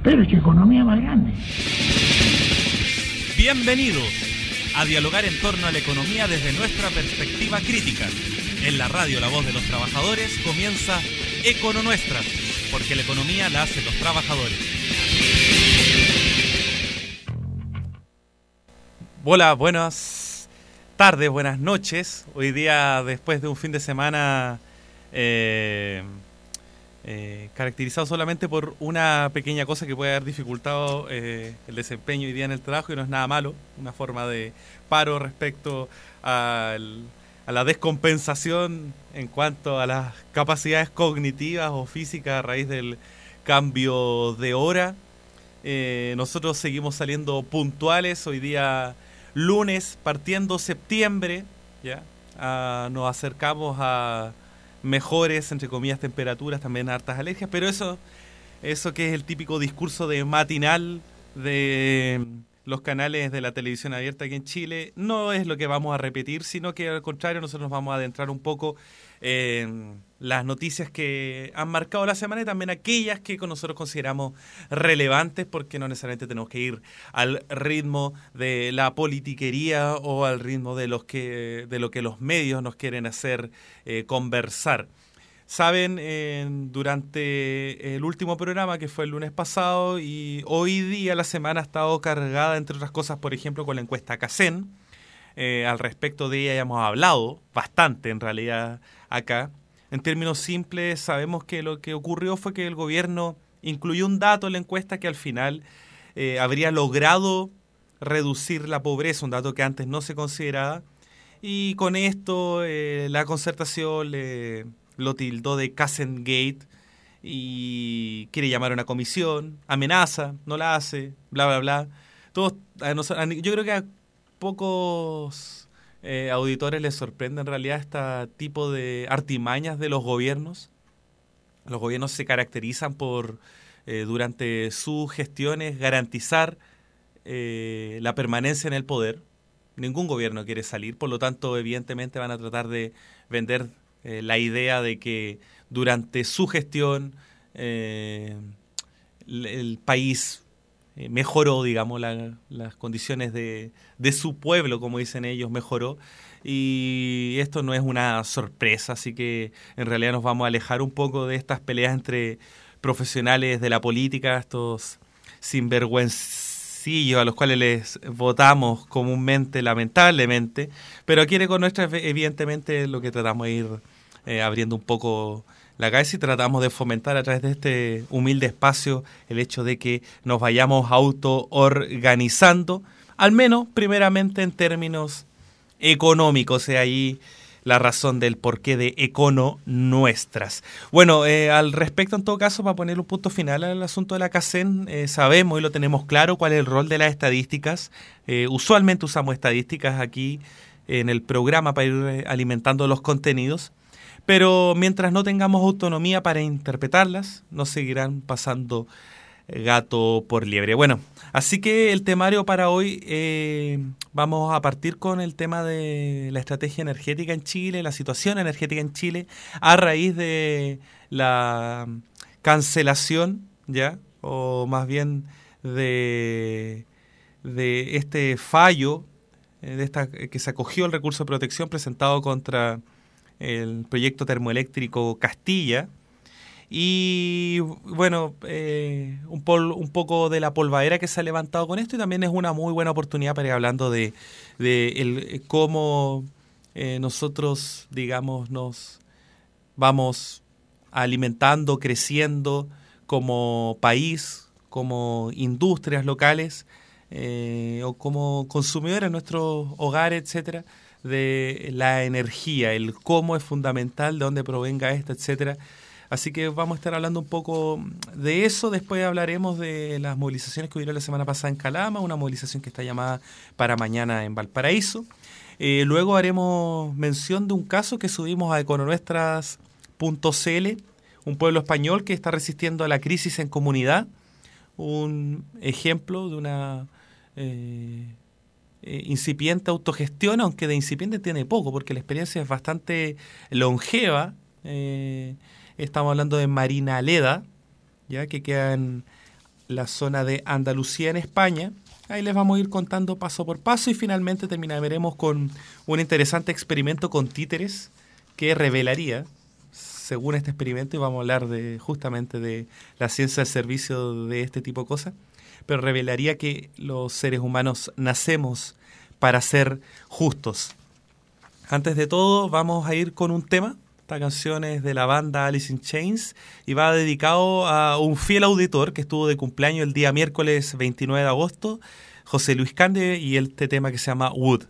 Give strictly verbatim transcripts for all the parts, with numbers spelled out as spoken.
pero es que economía más grande. Bienvenidos a dialogar en torno a la economía desde nuestra perspectiva crítica. En la radio La Voz de los Trabajadores comienza Econo Nuestras, porque la economía la hacen los trabajadores. Hola, buenas tardes, buenas noches. Hoy día, después de un fin de semana eh, eh, caracterizado solamente por una pequeña cosa que puede haber dificultado eh, el desempeño hoy día en el trabajo, y no es nada malo, una forma de paro respecto al, a la descompensación en cuanto a las capacidades cognitivas o físicas a raíz del cambio de hora. Eh, nosotros seguimos saliendo puntuales hoy día lunes, partiendo septiembre, ya ah, nos acercamos a mejores, entre comillas, temperaturas, también hartas alergias, pero eso, eso que es el típico discurso de matinal de los canales de la televisión abierta aquí en Chile, no es lo que vamos a repetir, sino que al contrario nosotros nos vamos a adentrar un poco en las noticias que han marcado la semana y también aquellas que con nosotros consideramos relevantes, porque no necesariamente tenemos que ir al ritmo de la politiquería o al ritmo de los que de lo que los medios nos quieren hacer eh, conversar. Saben, eh, durante el último programa, que fue el lunes pasado, y hoy día la semana ha estado cargada, entre otras cosas, por ejemplo, con la encuesta CACEN. Eh, al respecto de ella ya hemos hablado bastante, en realidad, acá. En términos simples, sabemos que lo que ocurrió fue que el gobierno incluyó un dato en la encuesta que al final eh, habría logrado reducir la pobreza, un dato que antes no se consideraba, y con esto eh, la Concertación le... lo tildó de Casengate y quiere llamar a una comisión, amenaza, no la hace, bla, bla, bla. Todos, a nosotros, a, yo creo que a pocos eh, auditores les sorprende en realidad este tipo de artimañas de los gobiernos. Los gobiernos se caracterizan por, eh, durante sus gestiones, garantizar eh, la permanencia en el poder. Ningún gobierno quiere salir, por lo tanto, evidentemente van a tratar de vender Eh, la idea de que durante su gestión eh, el, el país eh, mejoró, digamos, la, las condiciones de, de su pueblo, como dicen ellos, mejoró. Y esto no es una sorpresa, así que en realidad nos vamos a alejar un poco de estas peleas entre profesionales de la política, estos sinvergüencillos a los cuales les votamos comúnmente, lamentablemente, pero aquí con nuestra, evidentemente, lo que tratamos de ir eh, abriendo un poco la cabeza y tratamos de fomentar a través de este humilde espacio el hecho de que nos vayamos auto-organizando, al menos primeramente en términos económicos, y ahí la razón del porqué de Econo Nuestras. Bueno, eh, al respecto, en todo caso, para poner un punto final al asunto de la CACEN, eh, sabemos y lo tenemos claro cuál es el rol de las estadísticas. Eh, usualmente usamos estadísticas aquí en el programa para ir alimentando los contenidos, pero mientras no tengamos autonomía para interpretarlas, nos seguirán pasando gato por liebre. Bueno, así que el temario para hoy, eh, vamos a partir con el tema de la estrategia energética en Chile, la situación energética en Chile, a raíz de la cancelación, ya, o más bien de, de este fallo, eh, de esta que se acogió el recurso de protección presentado contra el proyecto termoeléctrico Castilla. Y bueno, eh, un, pol, un poco de la polvadera que se ha levantado con esto, y también es una muy buena oportunidad para ir hablando de, de el, cómo eh, nosotros, digamos, nos vamos alimentando, creciendo como país, como industrias locales eh, o como consumidores en nuestros hogares, etcétera, de la energía, el cómo es fundamental, de dónde provenga esta, etcétera. Así que vamos a estar hablando un poco de eso. Después hablaremos de las movilizaciones que hubieron la semana pasada en Calama, una movilización que está llamada para mañana en Valparaíso. Eh, luego haremos mención de un caso que subimos a econonuestras punto c l, un pueblo español que está resistiendo a la crisis en comunidad. Un ejemplo de una eh, eh, incipiente autogestión, aunque de incipiente tiene poco, porque la experiencia es bastante longeva. Eh, Estamos hablando de Marina Aleda, ya que queda en la zona de Andalucía en España. Ahí les vamos a ir contando paso por paso y finalmente terminaremos con un interesante experimento con títeres que revelaría, según este experimento, y vamos a hablar de justamente de la ciencia del servicio de este tipo de cosas, pero revelaría que los seres humanos nacemos para ser justos. Antes de todo, vamos a ir con un tema. Esta canción es de la banda Alice in Chains y va dedicado a un fiel auditor que estuvo de cumpleaños el día miércoles veintinueve de agosto, José Luis Candia, y este tema que se llama Wood.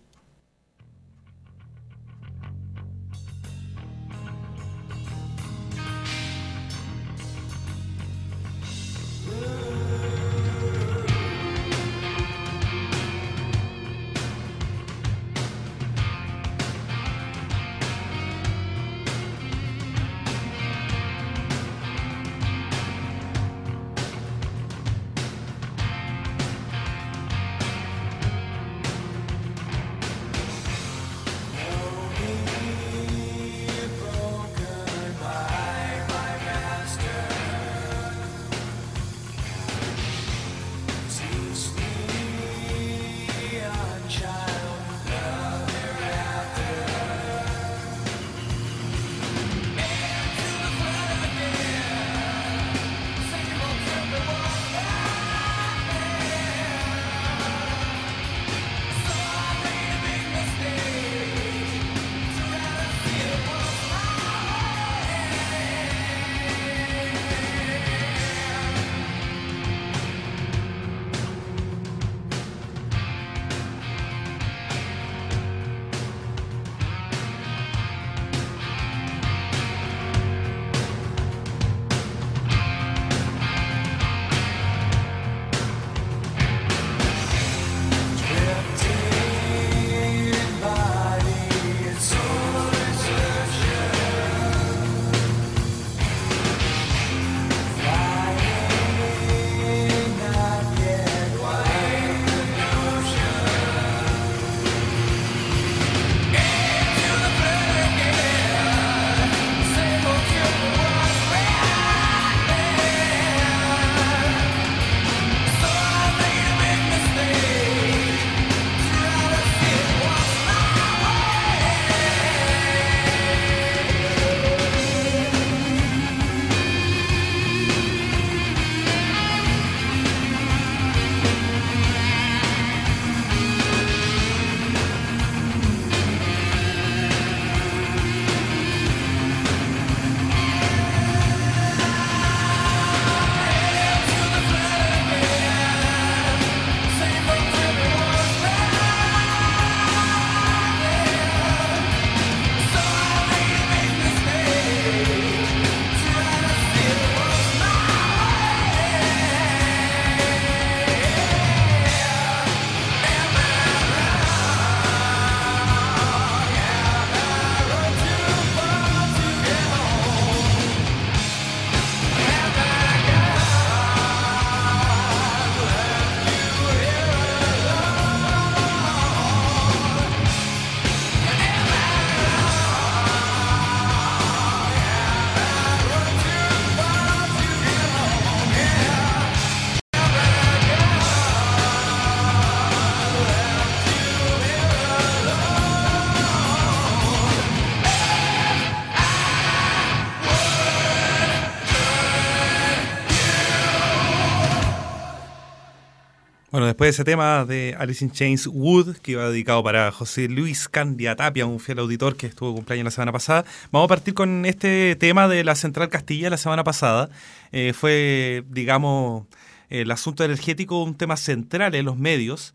Bueno, después de ese tema de Alice in Chains, Wood, que iba dedicado para José Luis Candia Tapia, un fiel auditor que estuvo de cumpleaños la semana pasada, vamos a partir con este tema de la Central Castilla la semana pasada. Eh, fue, digamos, el asunto energético un tema central en los medios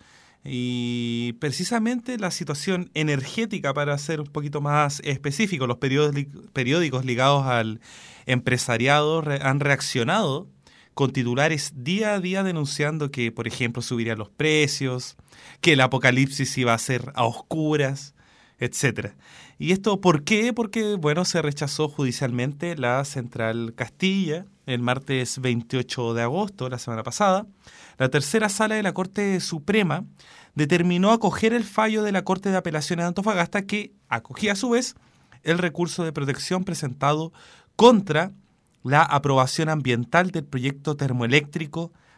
y precisamente la situación energética, para ser un poquito más específico, los periódicos ligados al empresariado re- han reaccionado con titulares día a día denunciando que, por ejemplo, subirían los precios, que el apocalipsis iba a ser a oscuras, etcétera. ¿Y esto por qué? Porque, bueno, se rechazó judicialmente la Central Castilla el martes veintiocho de agosto, la semana pasada. La tercera sala de la Corte Suprema determinó acoger el fallo de la Corte de Apelaciones de Antofagasta, que acogía a su vez el recurso de protección presentado contra la aprobación ambiental del proyecto termoeléctrico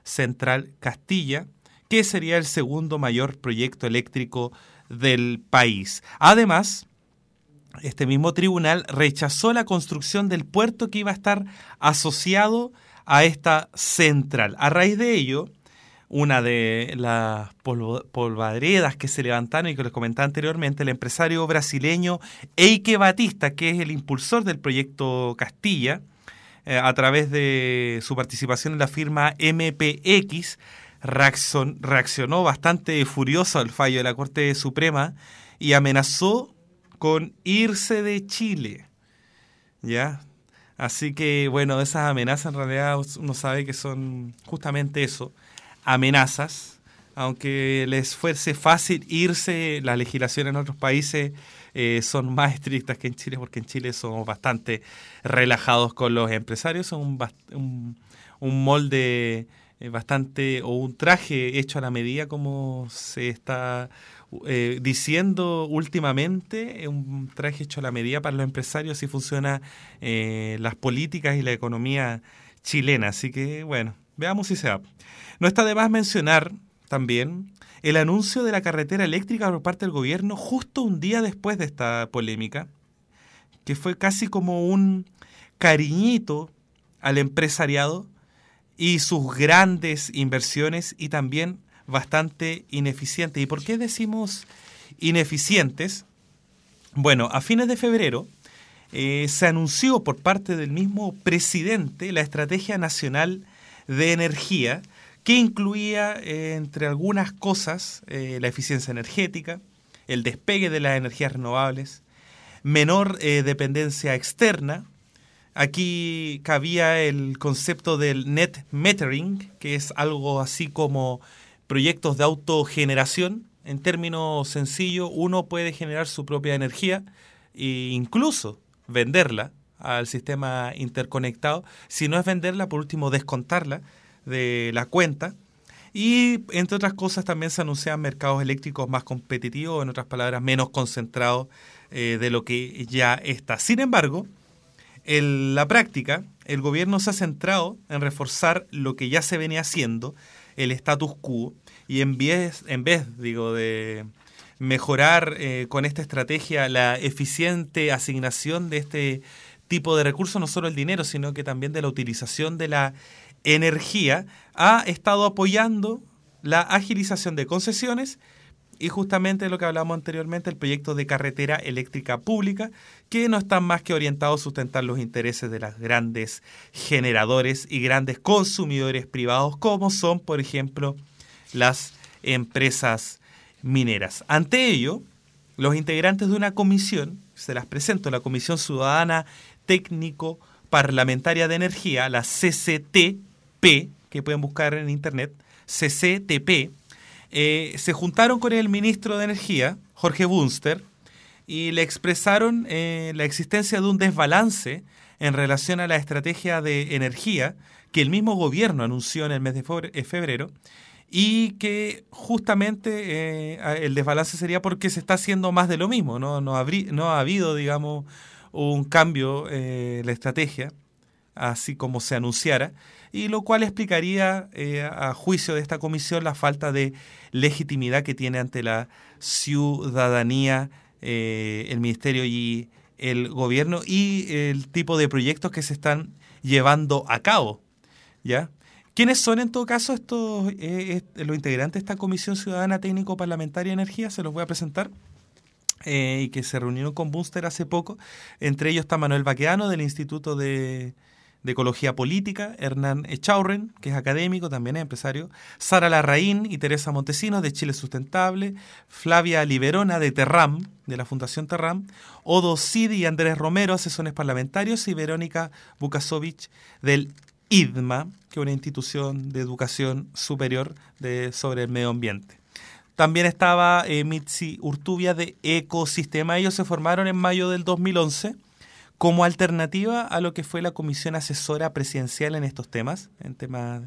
Central Castilla, que sería el segundo mayor proyecto eléctrico del país. Además, este mismo tribunal rechazó la construcción del puerto que iba a estar asociado a esta central. A raíz de ello, una de las polvo- polvaderas que se levantaron y que les comentaba anteriormente, el empresario brasileño Eike Batista, que es el impulsor del proyecto Castilla, eh, a través de su participación en la firma M P X, reaccion- reaccionó bastante furioso al fallo de la Corte Suprema y amenazó con irse de Chile, ¿ya? Así que, bueno, esas amenazas en realidad uno sabe que son justamente eso, amenazas. Aunque les fuese fácil irse, las legislaciones en otros países eh, son más estrictas que en Chile, porque en Chile somos bastante relajados con los empresarios, son un, bast- un, un molde eh, bastante, o un traje hecho a la medida, como se está eh, diciendo últimamente, un traje hecho a la medida para los empresarios. Así funciona eh, las políticas y la economía chilena. Así que, bueno, veamos si se da. No está de más mencionar también el anuncio de la carretera eléctrica por parte del gobierno justo un día después de esta polémica, que fue casi como un cariñito al empresariado y sus grandes inversiones, y también bastante ineficientes. ¿Y por qué decimos ineficientes? Bueno, a fines de febrero eh, se anunció por parte del mismo presidente la Estrategia Nacional de Energía, que incluía, eh, entre algunas cosas, eh, la eficiencia energética, el despegue de las energías renovables, menor eh, dependencia externa. Aquí cabía el concepto del net metering, que es algo así como proyectos de autogeneración. En términos sencillos, uno puede generar su propia energía e incluso venderla al sistema interconectado. Si no es venderla, por último, descontarla de la cuenta. Y, entre otras cosas, también se anuncian mercados eléctricos más competitivos, en otras palabras, menos concentrados eh, de lo que ya está. Sin embargo, en la práctica, el gobierno se ha centrado en reforzar lo que ya se venía haciendo, el status quo, y en vez, en vez digo, de mejorar eh, con esta estrategia la eficiente asignación de este tipo de recursos, no solo el dinero, sino que también de la utilización de la energía, ha estado apoyando la agilización de concesiones y justamente lo que hablamos anteriormente, el proyecto de carretera eléctrica pública, que no están más que orientados a sustentar los intereses de los grandes generadores y grandes consumidores privados, como son, por ejemplo, las empresas mineras. Ante ello, los integrantes de una comisión, se las presento, la Comisión Ciudadana Técnico Parlamentaria de Energía, la C C T P, que pueden buscar en internet, C C T P, eh, se juntaron con el ministro de Energía, Jorge Bunster, y le expresaron eh, la existencia de un desbalance en relación a la estrategia de energía que el mismo gobierno anunció en el mes de febrero, y que justamente eh, el desbalance sería porque se está haciendo más de lo mismo, no, no, habrí, no ha habido, digamos, un cambio eh, en la estrategia, así como se anunciara, y lo cual explicaría, eh, a juicio de esta comisión, la falta de legitimidad que tiene ante la ciudadanía eh, el ministerio y el gobierno, y el tipo de proyectos que se están llevando a cabo, ¿ya? ¿Quiénes son en todo caso estos eh, los integrantes de esta Comisión Ciudadana Técnico Parlamentaria de Energía? Se los voy a presentar. Eh, y que se reunieron con Bunster hace poco. Entre ellos está Manuel Baqueano, del Instituto de, de Ecología Política, Hernán Echaurren, que es académico, también es empresario, Sara Larraín y Teresa Montesinos, de Chile Sustentable, Flavia Liberona, de Terram, de la Fundación Terram, Odo Cidi y Andrés Romero, asesores parlamentarios, y Verónica Bukasovich, del I D M A, que es una institución de educación superior de, sobre el medio ambiente. También estaba eh, Mitzi Urtubia, de Ecosistema. Ellos se formaron en mayo del dos mil once como alternativa a lo que fue la Comisión Asesora Presidencial en estos temas, en temas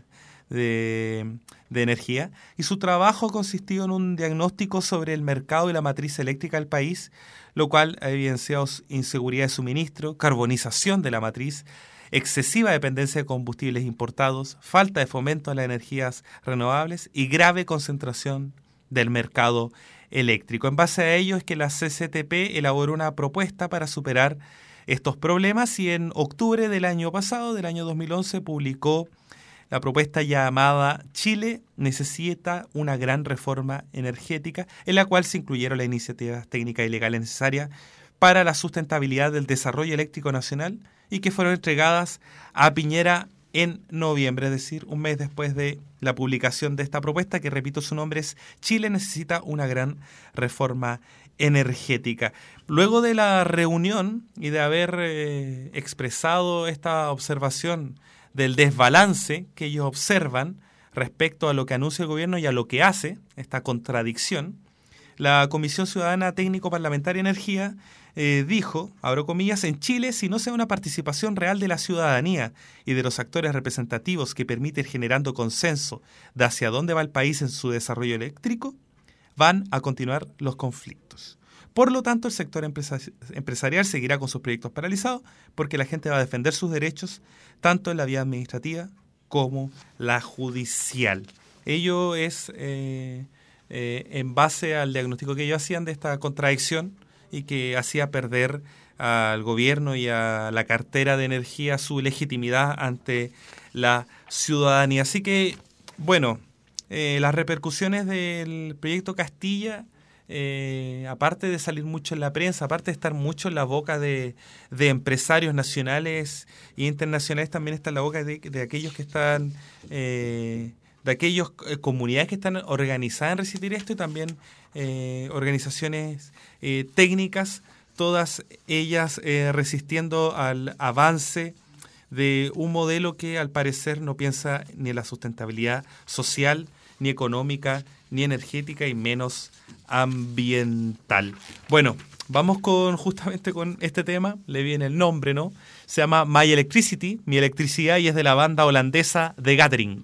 de, de energía. Y su trabajo consistió en un diagnóstico sobre el mercado y la matriz eléctrica del país, lo cual ha evidenciado inseguridad de suministro, carbonización de la matriz, excesiva dependencia de combustibles importados, falta de fomento a las energías renovables y grave concentración del mercado eléctrico. En base a ello es que la C C T P elaboró una propuesta para superar estos problemas y en octubre del año pasado, del año dos mil once, publicó la propuesta llamada Chile necesita una gran reforma energética, en la cual se incluyeron las iniciativas técnicas y legales necesarias para la sustentabilidad del desarrollo eléctrico nacional y que fueron entregadas a Piñera en noviembre, es decir, un mes después de la publicación de esta propuesta, que repito, su nombre es Chile necesita una gran reforma energética. Luego de la reunión y de haber eh, expresado esta observación del desbalance que ellos observan respecto a lo que anuncia el gobierno y a lo que hace, esta contradicción, la Comisión Ciudadana Técnico Parlamentaria de Energía eh, dijo, abro comillas, en Chile, si no se da una participación real de la ciudadanía y de los actores representativos que permite ir generando consenso de hacia dónde va el país en su desarrollo eléctrico, van a continuar los conflictos. Por lo tanto, el sector empresari- empresarial seguirá con sus proyectos paralizados porque la gente va a defender sus derechos tanto en la vía administrativa como la judicial. Ello es eh, eh, en base al diagnóstico que ellos hacían de esta contradicción y que hacía perder al gobierno y a la cartera de energía su legitimidad ante la ciudadanía. Así que, bueno, eh, las repercusiones del proyecto Castilla, eh, aparte de salir mucho en la prensa, aparte de estar mucho en la boca de, de empresarios nacionales e internacionales, también está en la boca de, de aquellos que están, eh, de aquellas eh, comunidades que están organizadas en resistir esto y también eh, organizaciones eh, técnicas, todas ellas eh, resistiendo al avance de un modelo que al parecer no piensa ni en la sustentabilidad social, ni económica, ni energética y menos ambiental. Bueno, vamos con justamente con este tema, le viene el nombre, ¿no? Se llama My Electricity, Mi Electricidad, y es de la banda holandesa The Gathering.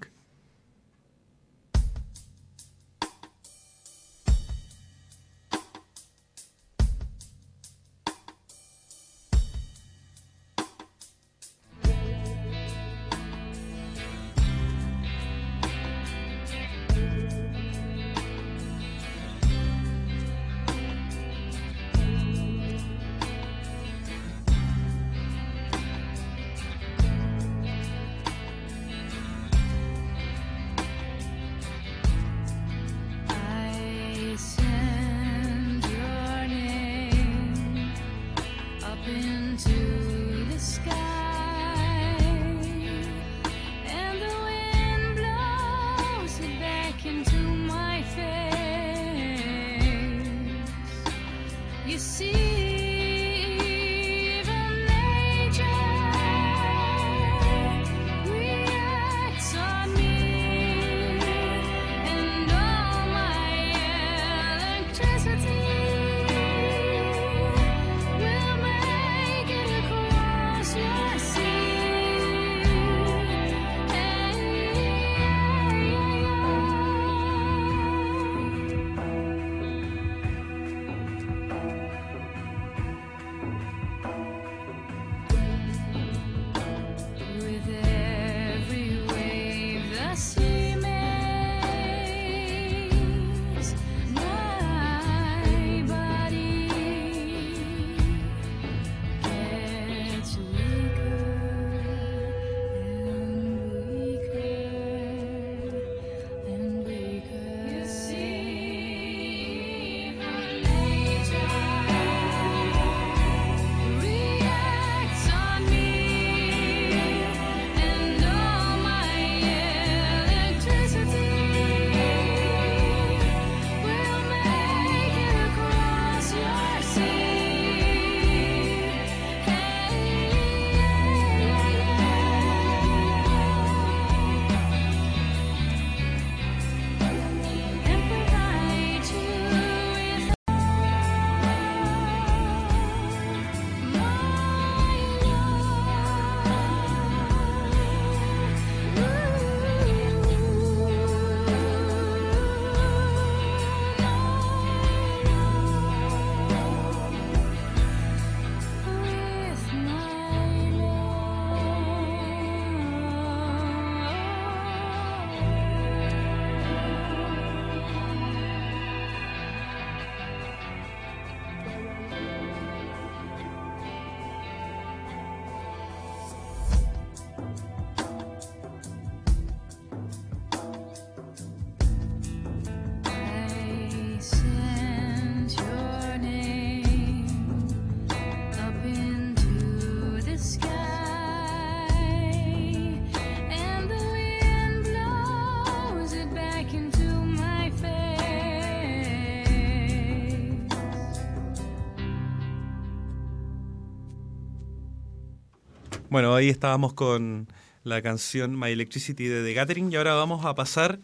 Bueno, ahí estábamos con la canción My Electricity de The Gathering y ahora vamos a pasar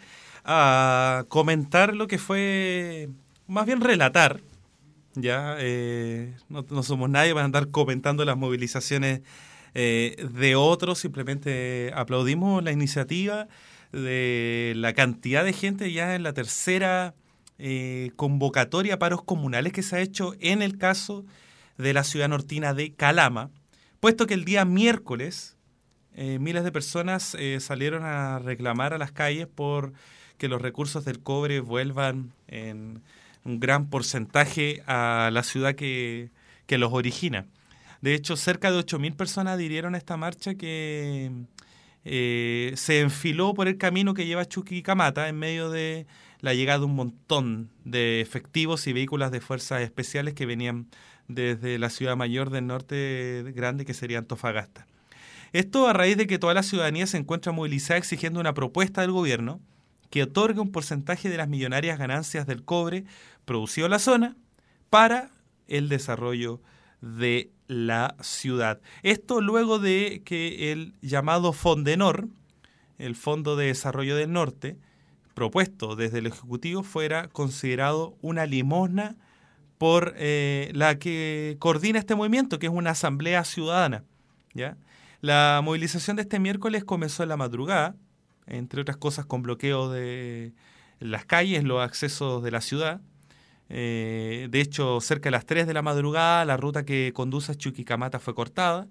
a comentar lo que fue, más bien relatar, ya eh, no, no somos nadie para andar comentando las movilizaciones eh, de otros, simplemente aplaudimos la iniciativa de la cantidad de gente ya en la tercera eh, convocatoria a paros comunales que se ha hecho en el caso de la ciudad nortina de Calama, puesto que el día miércoles eh, miles de personas eh, salieron a reclamar a las calles por que los recursos del cobre vuelvan en un gran porcentaje a la ciudad que, que los origina. De hecho, cerca de ocho mil personas adhirieron a esta marcha que eh, se enfiló por el camino que lleva a Chuquicamata en medio de la llegada de un montón de efectivos y vehículos de fuerzas especiales que venían desde la ciudad mayor del norte grande, que sería Antofagasta. Esto a raíz de que toda la ciudadanía se encuentra movilizada exigiendo una propuesta del gobierno que otorgue un porcentaje de las millonarias ganancias del cobre producido en la zona para el desarrollo de la ciudad. Esto luego de que el llamado Fondenor, el Fondo de Desarrollo del Norte, propuesto desde el Ejecutivo, fuera considerado una limosna por eh, la que coordina este movimiento, que es una asamblea ciudadana, ¿ya? La movilización de este miércoles comenzó en la madrugada, entre otras cosas con bloqueo de las calles, los accesos de la ciudad. Eh, de hecho, cerca de las tres de la madrugada, la ruta que conduce a Chuquicamata fue cortada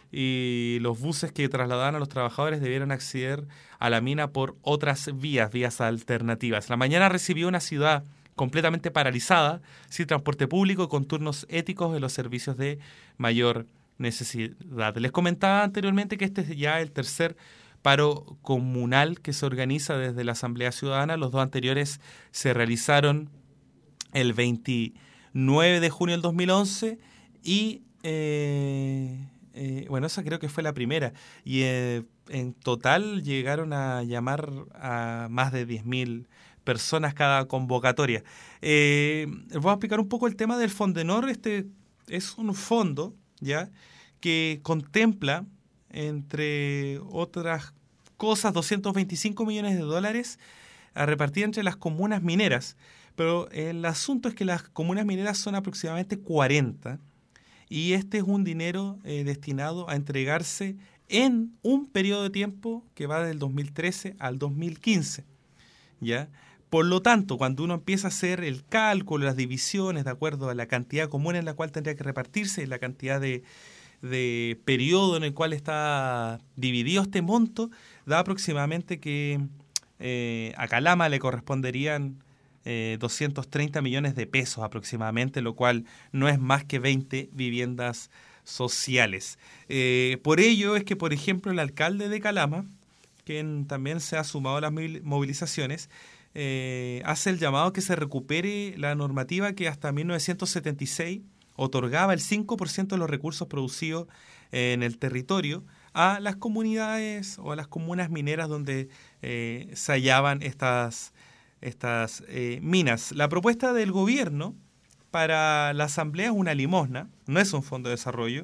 y los buses que trasladaban a los trabajadores debieron acceder a la mina por otras vías, vías alternativas. La mañana recibió una ciudad completamente paralizada, sin transporte público, con turnos éticos en los servicios de mayor necesidad. Les comentaba anteriormente que este es ya el tercer paro comunal que se organiza desde la Asamblea Ciudadana. Los dos anteriores se realizaron el veintinueve de junio del dos mil once y, eh, eh, bueno, esa creo que fue la primera. Y eh, en total llegaron a llamar a más de diez mil personas cada convocatoria. Eh, voy a explicar un poco el tema del Fondenor. Este es un fondo, ¿ya?, que contempla, entre otras cosas, doscientos veinticinco millones de dólares a repartir entre las comunas mineras. Pero el asunto es que las comunas mineras son aproximadamente cuarenta y este es un dinero eh, destinado a entregarse en un periodo de tiempo que va del dos mil trece al dos mil quince, ¿ya? Por lo tanto, cuando uno empieza a hacer el cálculo, las divisiones de acuerdo a la cantidad común en la cual tendría que repartirse, la cantidad de, de periodo en el cual está dividido este monto, da aproximadamente que eh, a Calama le corresponderían eh, doscientos treinta millones de pesos aproximadamente, lo cual no es más que veinte viviendas sociales. Eh, por ello es que, por ejemplo, el alcalde de Calama, quien también se ha sumado a las movilizaciones, eh, hace el llamado que se recupere la normativa que hasta mil novecientos setenta y seis otorgaba el cinco por ciento de los recursos producidos en el territorio a las comunidades o a las comunas mineras donde eh, se hallaban estas, estas eh, minas. La propuesta del gobierno para la asamblea es una limosna, no es un fondo de desarrollo,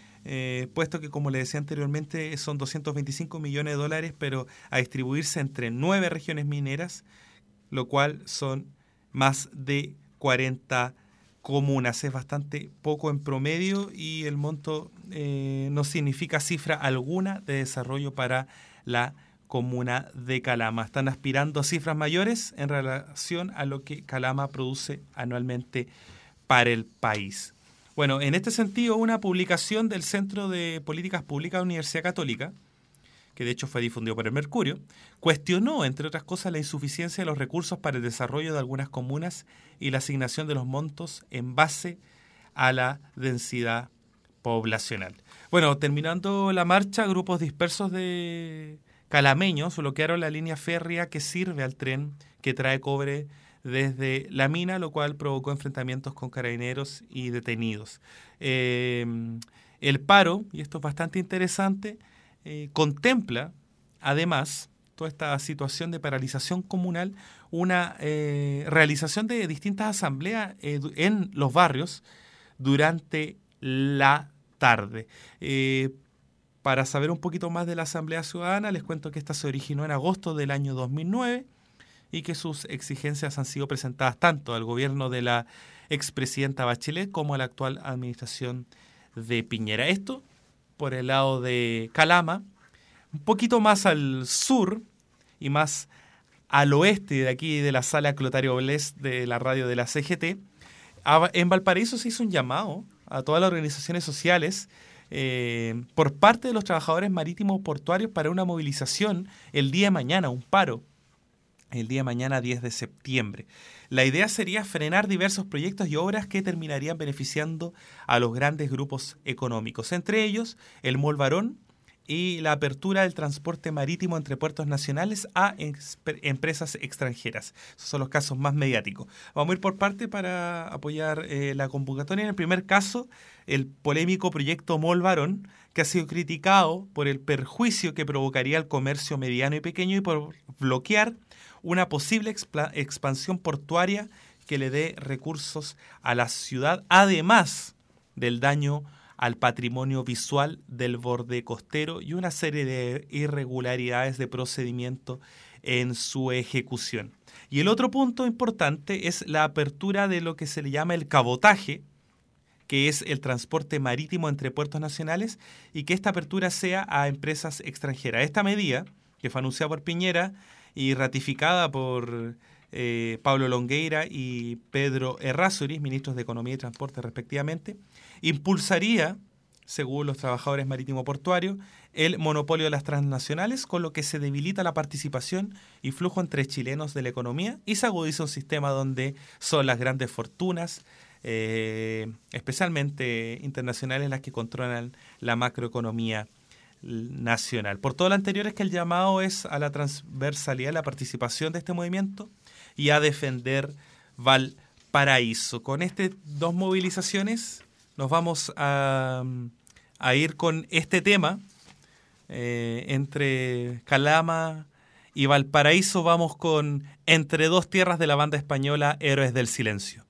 eh, puesto que, como le decía anteriormente, son doscientos veinticinco millones de dólares, pero a distribuirse entre nueve regiones mineras, lo cual son más de cuarenta comunas. Es bastante poco en promedio y el monto eh, no significa cifra alguna de desarrollo para la comuna de Calama. Están aspirando a cifras mayores en relación a lo que Calama produce anualmente para el país. Bueno, en este sentido, una publicación del Centro de Políticas Públicas de la Universidad Católica, que de hecho fue difundido por el Mercurio, cuestionó, entre otras cosas, la insuficiencia de los recursos para el desarrollo de algunas comunas y la asignación de los montos en base a la densidad poblacional. Bueno, terminando la marcha, grupos dispersos de calameños bloquearon la línea férrea que sirve al tren que trae cobre desde la mina, lo cual provocó enfrentamientos con carabineros y detenidos. Eh, el paro, y esto es bastante interesante, eh, contempla, además, toda esta situación de paralización comunal, una eh, realización de distintas asambleas eh, en los barrios durante la tarde. Eh, Para saber un poquito más de la Asamblea Ciudadana, les cuento que esta se originó en agosto del año dos mil nueve y que sus exigencias han sido presentadas tanto al gobierno de la expresidenta Bachelet como a la actual administración de Piñera. Esto por el lado de Calama, un poquito más al sur y más al oeste de aquí de la sala Clotario Blés de la radio de la C G T. En Valparaíso se hizo un llamado a todas las organizaciones sociales eh, por parte de los trabajadores marítimos portuarios para una movilización el día de mañana, un paro, el día de mañana diez de septiembre. La idea sería frenar diversos proyectos y obras que terminarían beneficiando a los grandes grupos económicos, entre ellos el Mall Barón y la apertura del transporte marítimo entre puertos nacionales a empresas extranjeras. Esos son los casos más mediáticos. Vamos a ir por parte para apoyar eh, la convocatoria. En el primer caso, el polémico proyecto Mall Barón, que ha sido criticado por el perjuicio que provocaría al comercio mediano y pequeño y por bloquear una posible exp- expansión portuaria que le dé recursos a la ciudad, además del daño al patrimonio visual del borde costero y una serie de irregularidades de procedimiento en su ejecución. Y el otro punto importante es la apertura de lo que se le llama el cabotaje, que es el transporte marítimo entre puertos nacionales, y que esta apertura sea a empresas extranjeras. Esta medida, que fue anunciada por Piñera y ratificada por eh, Pablo Longueira y Pedro Errázuriz, ministros de Economía y Transporte respectivamente, impulsaría, según los trabajadores marítimo portuarios, el monopolio de las transnacionales, con lo que se debilita la participación y flujo entre chilenos de la economía y se agudiza un sistema donde son las grandes fortunas, eh, especialmente internacionales, las que controlan la macroeconomía nacional. Por todo lo anterior es que el llamado es a la transversalidad de la participación de este movimiento y a defender Valparaíso. Con estas dos movilizaciones nos vamos a, a ir con este tema. Eh, entre Calama y Valparaíso vamos con Entre dos tierras de la banda española Héroes del Silencio.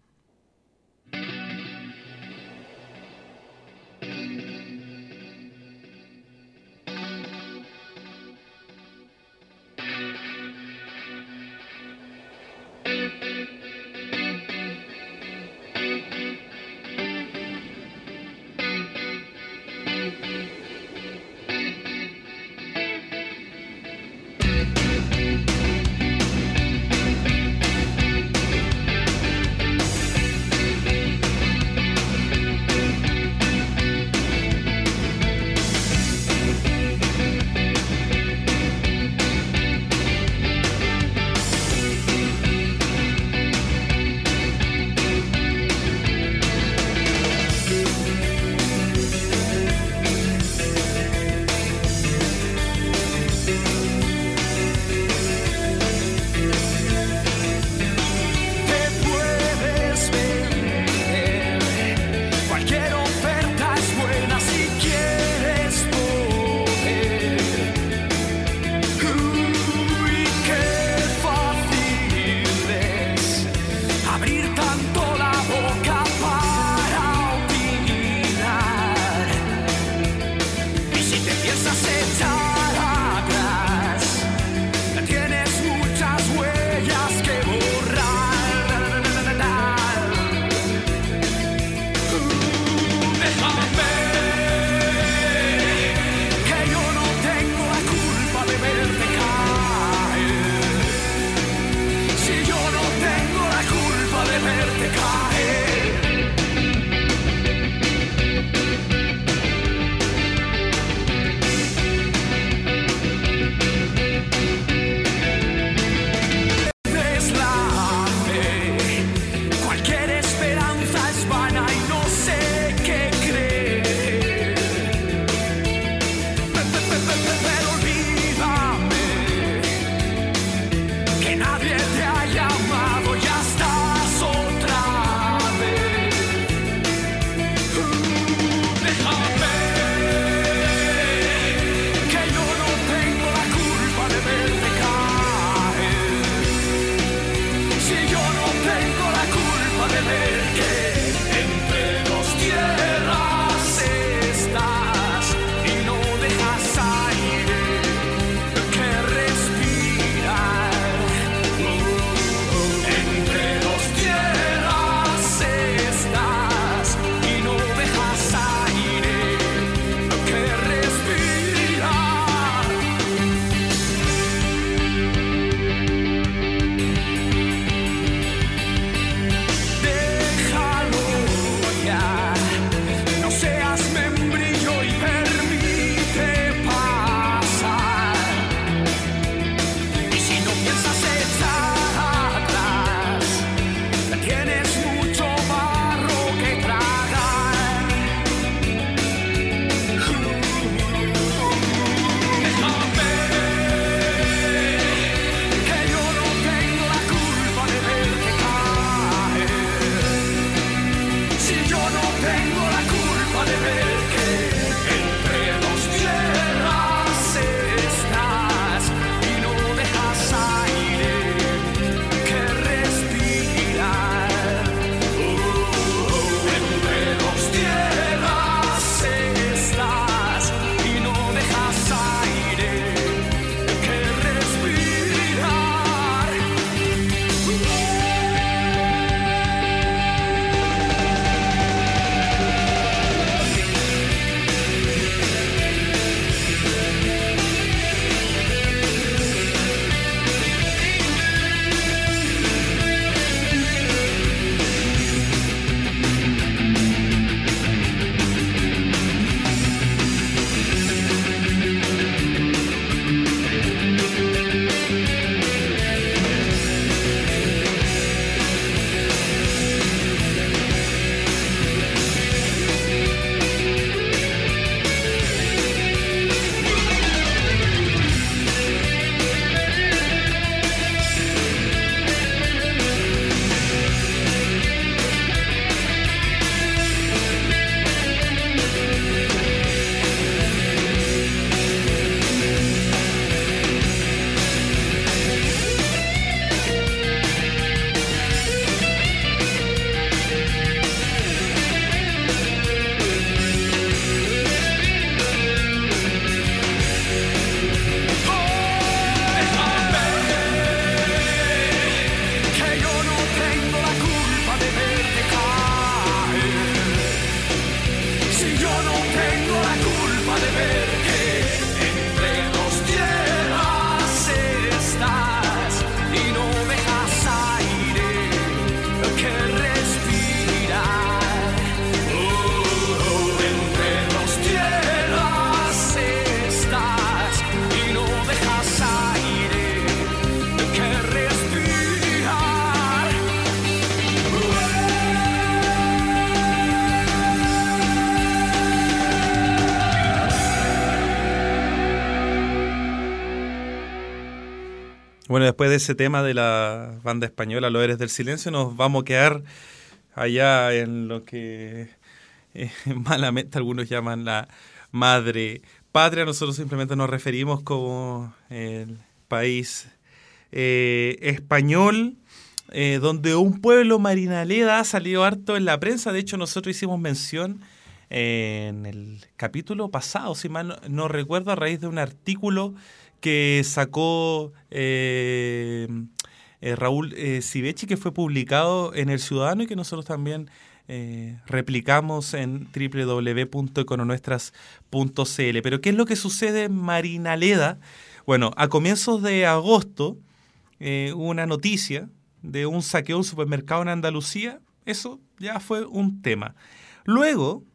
Bueno, después de ese tema de la banda española Los Héroes del Silencio, nos vamos a quedar allá en lo que eh, malamente algunos llaman la madre patria. Nosotros simplemente nos referimos como el país eh, español, eh, donde un pueblo, Marinaleda, ha salido harto en la prensa. De hecho, nosotros hicimos mención eh, en el capítulo pasado, si mal no, no recuerdo, a raíz de un artículo que sacó eh, eh, Raúl eh, Sivechi, que fue publicado en El Ciudadano y que nosotros también eh, replicamos en doble u doble u doble u punto econonuestras punto c l. Pero ¿qué es lo que sucede en Marinaleda? Bueno, a comienzos de agosto eh, hubo una noticia de un saqueo a un supermercado en Andalucía. Eso ya fue un tema. Luego,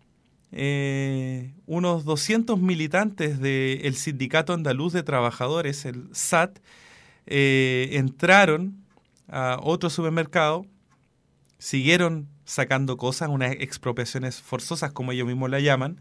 Eh, unos doscientos militantes del Sindicato Andaluz de Trabajadores, el S A T, eh, entraron a otro supermercado, siguieron sacando cosas, unas expropiaciones forzosas, como ellos mismos la llaman,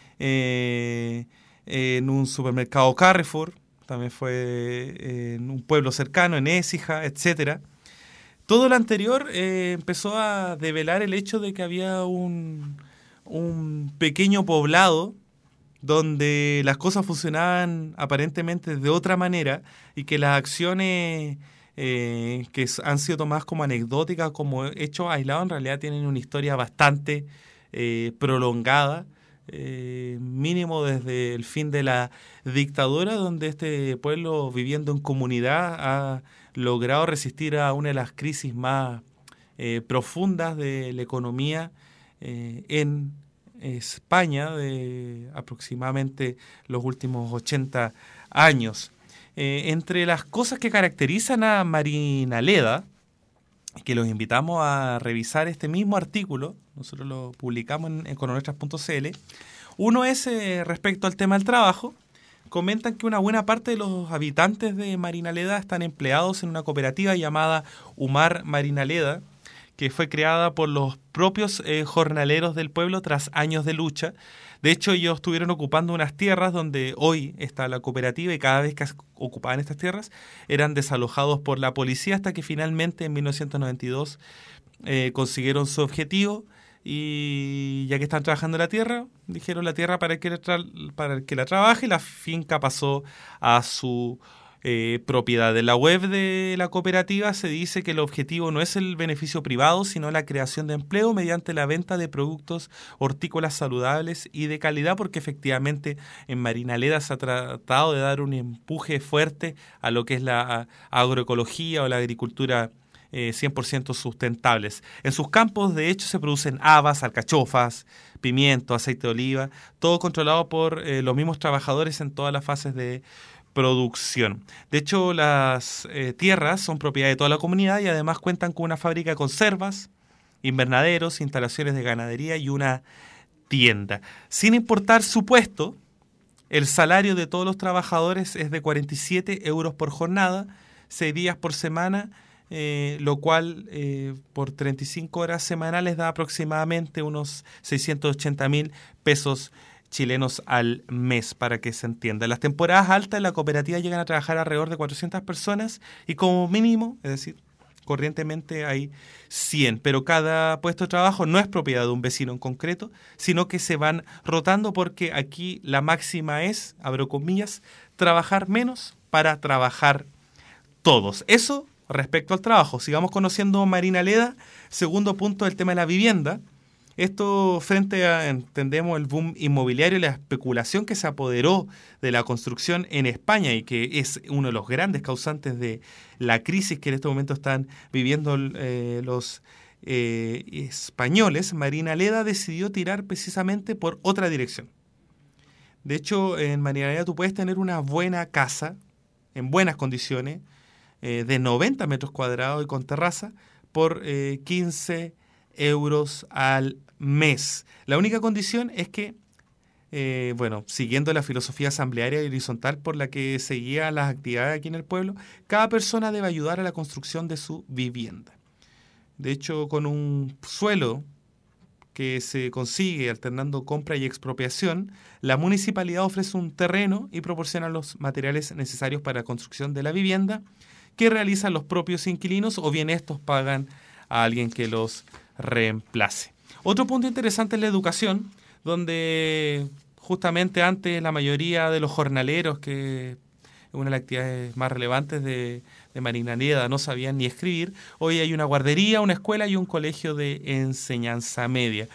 eh, en un supermercado Carrefour, también fue en un pueblo cercano, en Écija, etcétera. Todo lo anterior eh, empezó a develar el hecho de que había un... un pequeño poblado donde las cosas funcionaban aparentemente de otra manera y que las acciones eh, que han sido tomadas como anecdóticas, como hechos aislados, en realidad tienen una historia bastante eh, prolongada, eh, mínimo desde el fin de la dictadura, donde este pueblo, viviendo en comunidad, ha logrado resistir a una de las crisis más eh, profundas de la economía Eh, en España de aproximadamente los últimos ochenta años. Eh, entre las cosas que caracterizan a Marinaleda, que los invitamos a revisar este mismo artículo, nosotros lo publicamos en econonuestras punto c l, uno es eh, respecto al tema del trabajo. Comentan que una buena parte de los habitantes de Marinaleda están empleados en una cooperativa llamada Umar Marinaleda, que fue creada por los propios eh, jornaleros del pueblo tras años de lucha. De hecho, ellos estuvieron ocupando unas tierras donde hoy está la cooperativa y cada vez que ocupaban estas tierras eran desalojados por la policía hasta que finalmente en mil novecientos noventa y dos eh, consiguieron su objetivo y ya que están trabajando la tierra, dijeron la tierra para el que la, tra- para el que la trabaje y la finca pasó a su Eh, propiedad. En la web de la cooperativa se dice que el objetivo no es el beneficio privado, sino la creación de empleo mediante la venta de productos hortícolas saludables y de calidad, porque efectivamente en Marinaleda se ha tratado de dar un empuje fuerte a lo que es la agroecología o la agricultura eh, cien por ciento sustentables. En sus campos, de hecho, se producen habas, alcachofas, pimiento, aceite de oliva, todo controlado por eh, los mismos trabajadores en todas las fases de producción. De hecho, las eh, tierras son propiedad de toda la comunidad y además cuentan con una fábrica de conservas, invernaderos, instalaciones de ganadería y una tienda. Sin importar su puesto, el salario de todos los trabajadores es de cuarenta y siete euros por jornada, seis días por semana, eh, lo cual eh, por treinta y cinco horas semanales da aproximadamente unos seiscientos ochenta mil pesos chilenos al mes, para que se entienda. En las temporadas altas en la cooperativa llegan a trabajar alrededor de cuatrocientas personas y como mínimo, es decir, corrientemente hay cien, pero cada puesto de trabajo no es propiedad de un vecino en concreto, sino que se van rotando porque aquí la máxima es, abro comillas, trabajar menos para trabajar todos. Eso respecto al trabajo. Sigamos conociendo Marinaleda. Segundo punto, el tema de la vivienda. Esto frente a, entendemos, el boom inmobiliario y la especulación que se apoderó de la construcción en España y que es uno de los grandes causantes de la crisis que en este momento están viviendo eh, los eh, españoles. Marinaleda decidió tirar precisamente por otra dirección. De hecho, en Marinaleda tú puedes tener una buena casa, en buenas condiciones, eh, de noventa metros cuadrados y con terraza, por eh, quince euros al mes. La única condición es que, eh, bueno, siguiendo la filosofía asamblearia y horizontal por la que seguía las actividades aquí en el pueblo, cada persona debe ayudar a la construcción de su vivienda. De hecho, con un suelo que se consigue alternando compra y expropiación, la municipalidad ofrece un terreno y proporciona los materiales necesarios para la construcción de la vivienda que realizan los propios inquilinos o bien estos pagan a alguien que los reemplace. Otro punto interesante es la educación, donde justamente antes la mayoría de los jornaleros, que es una de las actividades más relevantes de, de Marinaleda, no sabían ni escribir, hoy hay una guardería, una escuela y un colegio de enseñanza media.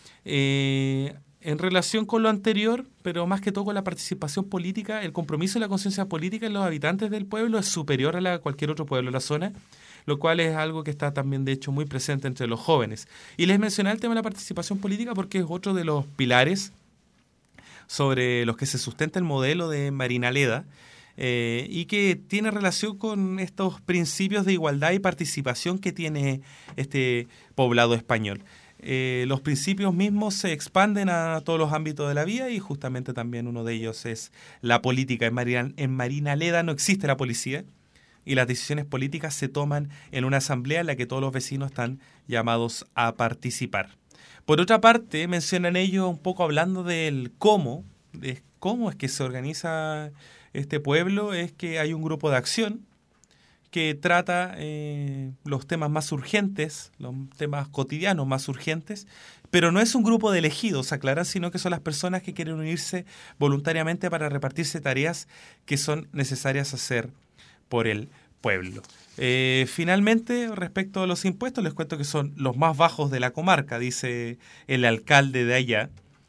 Eh, en relación con lo anterior, pero más que todo con la participación política, el compromiso y la conciencia política en los habitantes del pueblo es superior a la, cualquier otro pueblo de la zona, lo cual es algo que está también, de hecho, muy presente entre los jóvenes. Y les mencioné el tema de la participación política porque es otro de los pilares sobre los que se sustenta el modelo de Marinaleda, eh, y que tiene relación con estos principios de igualdad y participación que tiene este poblado español. Eh, los principios mismos se expanden a todos los ámbitos de la vida y justamente también uno de ellos es la política. En, Marina, en Marinaleda no existe la policía y las decisiones políticas se toman en una asamblea en la que todos los vecinos están llamados a participar. Por otra parte, mencionan ellos un poco hablando del cómo, de cómo es que se organiza este pueblo, es que hay un grupo de acción que trata eh, los temas más urgentes, los temas cotidianos más urgentes, pero no es un grupo de elegidos, aclaran, sino que son las personas que quieren unirse voluntariamente para repartirse tareas que son necesarias hacer por el pueblo. Eh, finalmente, respecto a los impuestos, les cuento que son los más bajos de la comarca, dice el alcalde de allá,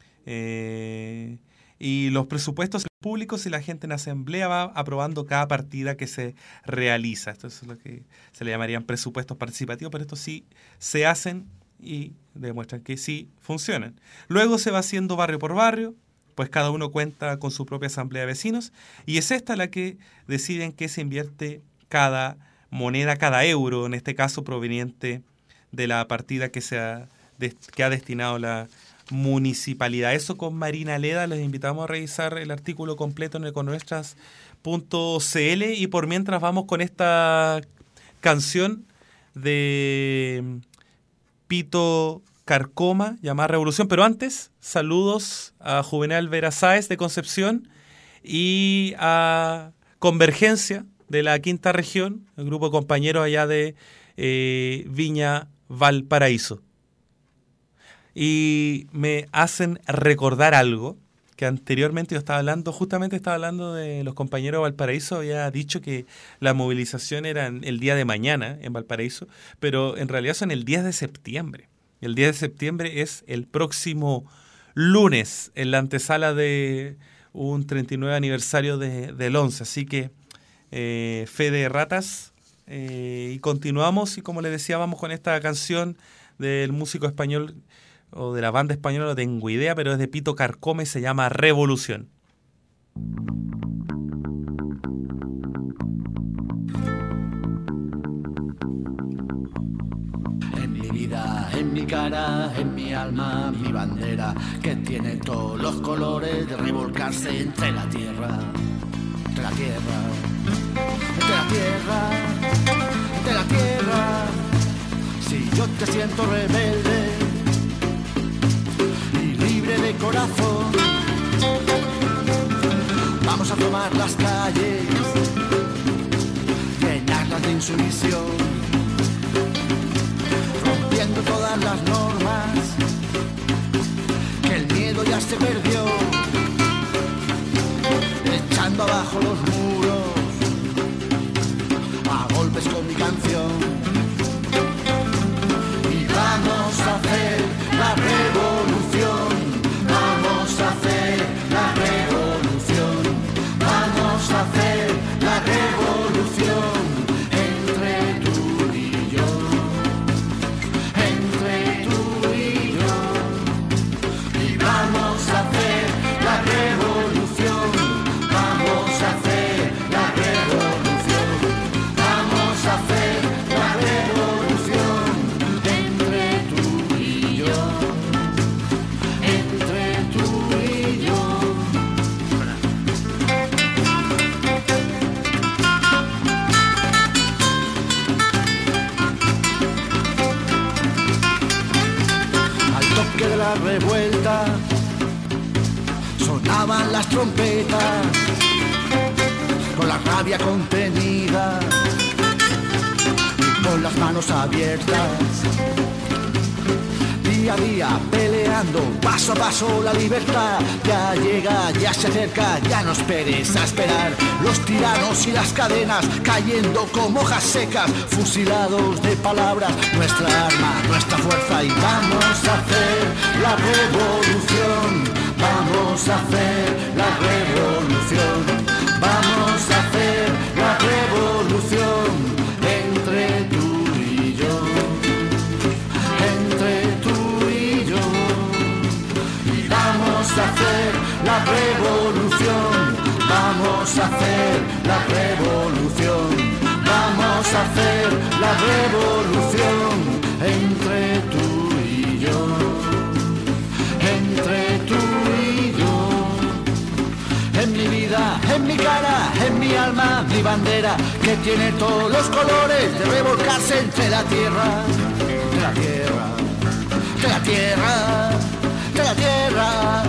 eh, y los presupuestos públicos y la gente en asamblea va aprobando cada partida que se realiza. Esto es lo que se le llamarían presupuestos participativos, pero estos sí se hacen y demuestran que sí funcionan. Luego se va haciendo barrio por barrio, pues cada uno cuenta con su propia asamblea de vecinos y es esta la que decide en qué se invierte cada moneda, cada euro, en este caso proveniente de la partida que, se ha, de, que ha destinado la municipalidad. Eso con Marinaleda. Les invitamos a revisar el artículo completo en econonuestras punto c l y por mientras vamos con esta canción de Pito Carcoma llamada Revolución, pero antes saludos a Juvenal Vera Sáez de Concepción y a Convergencia de la Quinta Región, el grupo de compañeros allá de eh, Viña Valparaíso. Y me hacen recordar algo que anteriormente yo estaba hablando, justamente estaba hablando de los compañeros de Valparaíso, había dicho que la movilización era el día de mañana en Valparaíso, pero en realidad son el diez de septiembre. El diez de septiembre es el próximo lunes, en la antesala de un treinta y nueve aniversario de, del once, así que eh, fe de ratas, eh, y continuamos, y como les decía, vamos con esta canción del músico español o de la banda española, no tengo idea, pero es de Pito Carcoma y se llama Revolución. En mi vida, en mi cara, en mi alma, mi bandera, que tiene todos los colores de revolcarse entre la tierra, entre la tierra, entre la tierra, entre la tierra. Si yo te siento rebelde de corazón, vamos a tomar las calles, llenarlas de insumisión, rompiendo todas las normas, que el miedo ya se perdió, echando abajo los muros, a golpes con mi canción, y vamos a hacer la revolución. Vamos a hacer la revolución, vamos a hacer la revolución entre tú y yo, entre tú y yo, y vamos a hacer la revolución, vamos a hacer la revolución, vamos a hacer la revolución entre tú y yo. De la revuelta sonaban las trompetas con la rabia contenida con las manos abiertas. Día a día peleando, paso a paso la libertad. Ya llega, ya se acerca, ya no esperes a esperar. Los tiranos y las cadenas cayendo como hojas secas, fusilados de palabras, nuestra arma, nuestra fuerza. Y vamos a hacer la revolución, vamos a hacer la revolución, vamos a hacer la revolución entre tú y yo, entre tú y yo. Y vamos a hacer la revolución, vamos a hacer la revolución, vamos a hacer la revolución entre tú y yo, entre tú y yo. En mi vida, en mi cara, en mi alma, mi bandera, que tiene todos los colores de revolcarse entre la tierra, entre la tierra, entre la tierra, entre la tierra.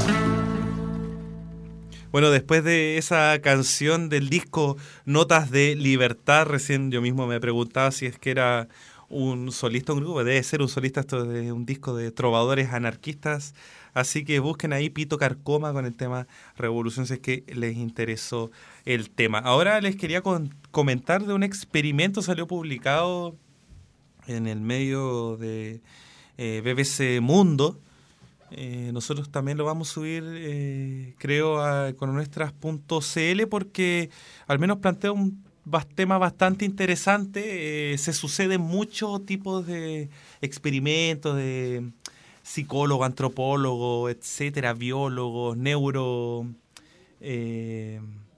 Bueno, después de esa canción del disco Notas de Libertad, recién yo mismo me preguntaba si es que era un solista, un grupo, debe ser un solista, esto de un disco de trovadores anarquistas, así que busquen ahí Pito Carcoma con el tema Revolución si es que les interesó el tema. Ahora les quería con, comentar de un experimento, salió publicado en el medio de eh, B B C Mundo. Eh, nosotros también lo vamos a subir, eh, creo, a econonuestras punto c l porque al menos plantea un tema bastante interesante. Eh, se suceden muchos tipos de experimentos de psicólogos, antropólogos, etcétera, biólogos, neuro... Eh,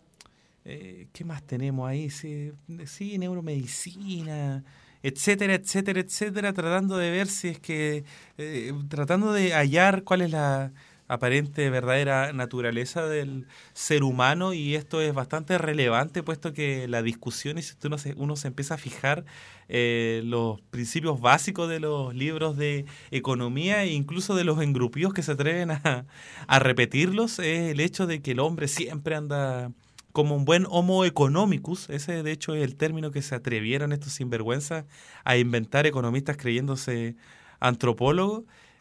eh, ¿qué más tenemos ahí? Sí, sí, neuromedicina, etcétera, etcétera, etcétera, tratando de ver si es que... Eh, tratando de hallar cuál es la aparente verdadera naturaleza del ser humano, y esto es bastante relevante puesto que la discusión, y si uno se, uno se empieza a fijar eh, los principios básicos de los libros de economía e incluso de los engrupidos que se atreven a, a repetirlos, es el hecho de que el hombre siempre anda como un buen homo economicus. Ese de hecho es el término que se atrevieron estos sinvergüenzas a inventar, economistas creyéndose antropólogos,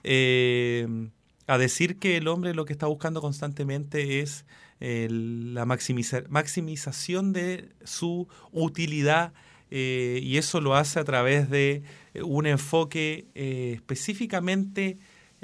eh, a decir que el hombre lo que está buscando constantemente es eh, la maximiza- maximización de su utilidad, eh, y eso lo hace a través de un enfoque eh, específicamente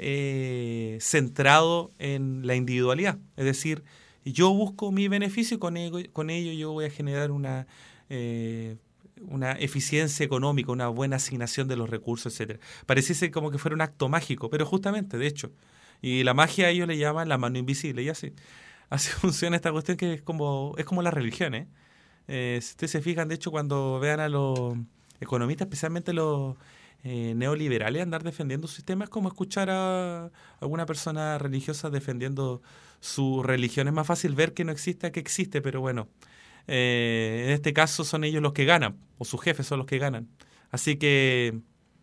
eh, centrado en la individualidad. Es decir, yo busco mi beneficio y con ello, con ello yo voy a generar una... Eh, una eficiencia económica, una buena asignación de los recursos, etcétera. Pareciese como que fuera un acto mágico, pero justamente, de hecho, y la magia ellos le llaman la mano invisible, y así, así funciona esta cuestión, que es como es como la religión, ¿eh? Eh, si ustedes se fijan, de hecho, cuando vean a los economistas, especialmente los eh, neoliberales, andar defendiendo su sistema, es como escuchar a alguna persona religiosa defendiendo su religión. Es más fácil ver que no existe a que existe, pero bueno, Eh, en este caso son ellos los que ganan, o sus jefes son los que ganan. Así que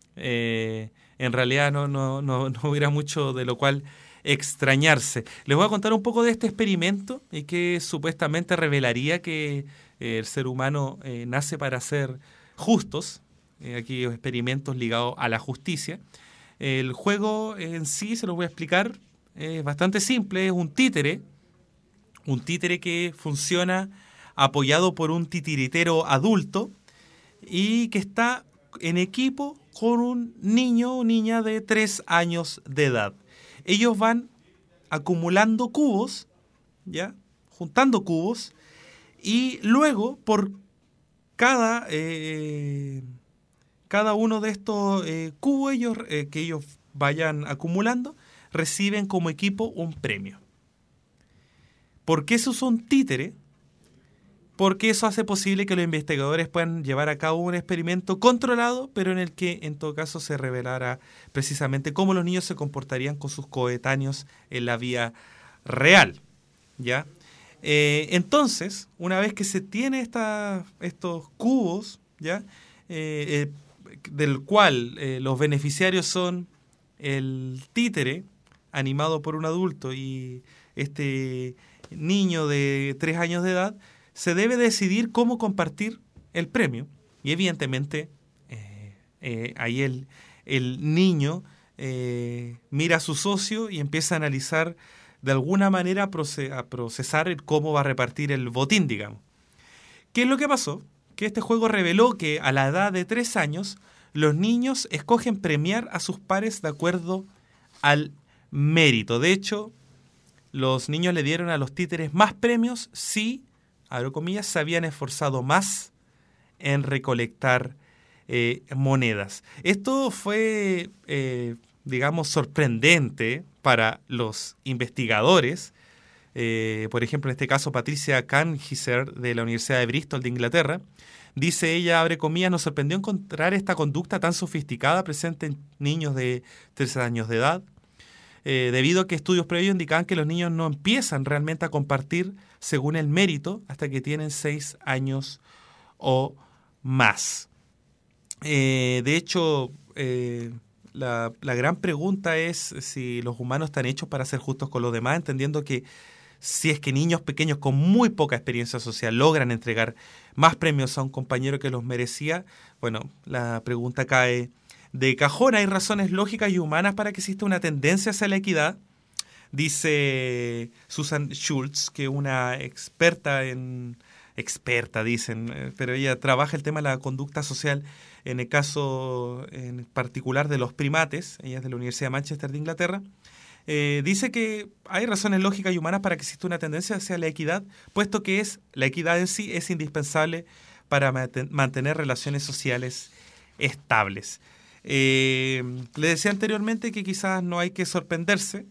eh, en realidad no, no, no, no hubiera mucho de lo cual extrañarse. Les voy a contar un poco de este experimento y que supuestamente revelaría que eh, el ser humano eh, nace para ser justos. Eh, aquí experimentos ligados a la justicia. El juego en sí, se los voy a explicar, es bastante simple. Es un títere, un títere que funciona apoyado por un titiritero adulto y que está en equipo con un niño o niña de tres años de edad. Ellos van acumulando cubos, ¿ya? Juntando cubos, y luego por cada, eh, cada uno de estos eh, cubos ellos, eh, que ellos vayan acumulando, reciben como equipo un premio. ¿Por qué se usa un títere? Porque eso hace posible que los investigadores puedan llevar a cabo un experimento controlado, pero en el que en todo caso se revelará precisamente cómo los niños se comportarían con sus coetáneos en la vía real, ¿ya? Eh, entonces, una vez que se tiene esta, estos cubos, ¿ya? Eh, eh, del cual eh, los beneficiarios son el títere, animado por un adulto, y este niño de tres años de edad, se debe decidir cómo compartir el premio. Y evidentemente, eh, Eh, ahí el, el niño eh, mira a su socio y empieza a analizar de alguna manera a, proce- a procesar el cómo va a repartir el botín, digamos. ¿Qué es lo que pasó? Que este juego reveló que a la edad de tres años los niños escogen premiar a sus pares de acuerdo al mérito. De hecho, los niños le dieron a los títeres más premios si, abro comillas, se habían esforzado más en recolectar eh, monedas. Esto fue, eh, digamos, sorprendente para los investigadores. Eh, por ejemplo, en este caso, Patricia Cangiser, de la Universidad de Bristol, de Inglaterra, dice ella, abre comillas, nos sorprendió encontrar esta conducta tan sofisticada presente en niños de tres años de edad, eh, debido a que estudios previos indicaban que los niños no empiezan realmente a compartir según el mérito hasta que tienen seis años o más. Eh, de hecho, eh, la, la gran pregunta es si los humanos están hechos para ser justos con los demás, entendiendo que si es que niños pequeños con muy poca experiencia social logran entregar más premios a un compañero que los merecía, bueno, la pregunta cae de cajón. ¿Hay razones lógicas y humanas para que exista una tendencia hacia la equidad? Dice Susan Schultz, que es una experta en... experta, dicen, pero ella trabaja el tema de la conducta social en el caso en particular de los primates. Ella es de la Universidad de Manchester de Inglaterra. Eh, dice que hay razones lógicas y humanas para que exista una tendencia hacia la equidad, puesto que es la equidad en sí es indispensable para mantener relaciones sociales estables. Eh, le decía anteriormente que quizás no hay que sorprenderse,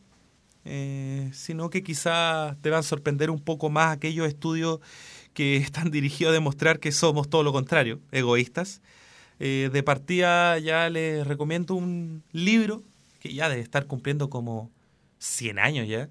eh, sino que quizás te van a sorprender un poco más aquellos estudios que están dirigidos a demostrar que somos todo lo contrario, egoístas. Eh, de partida ya les recomiendo un libro que ya debe estar cumpliendo como cien años ya,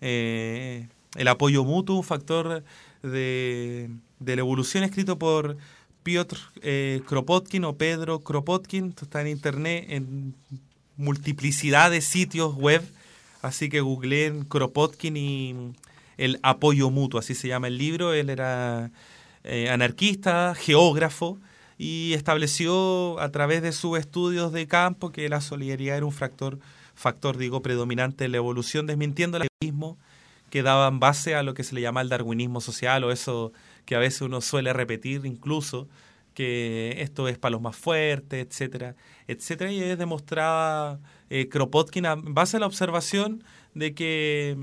eh, El apoyo mutuo, un factor de, de la evolución, escrito por Piotr eh, Kropotkin o Pedro Kropotkin. Esto está en internet en multiplicidad de sitios web, así que googleen Kropotkin y El apoyo mutuo, así se llama el libro. Él era eh, anarquista, geógrafo, y estableció a través de sus estudios de campo que la solidaridad era un factor, factor digo, predominante en la evolución, desmintiendo el egoísmo que daban base a lo que se le llama el darwinismo social, o eso que a veces uno suele repetir incluso, que esto es para los más fuertes, etcétera, etcétera. Y es demostrada eh, Kropotkin en base a la observación de que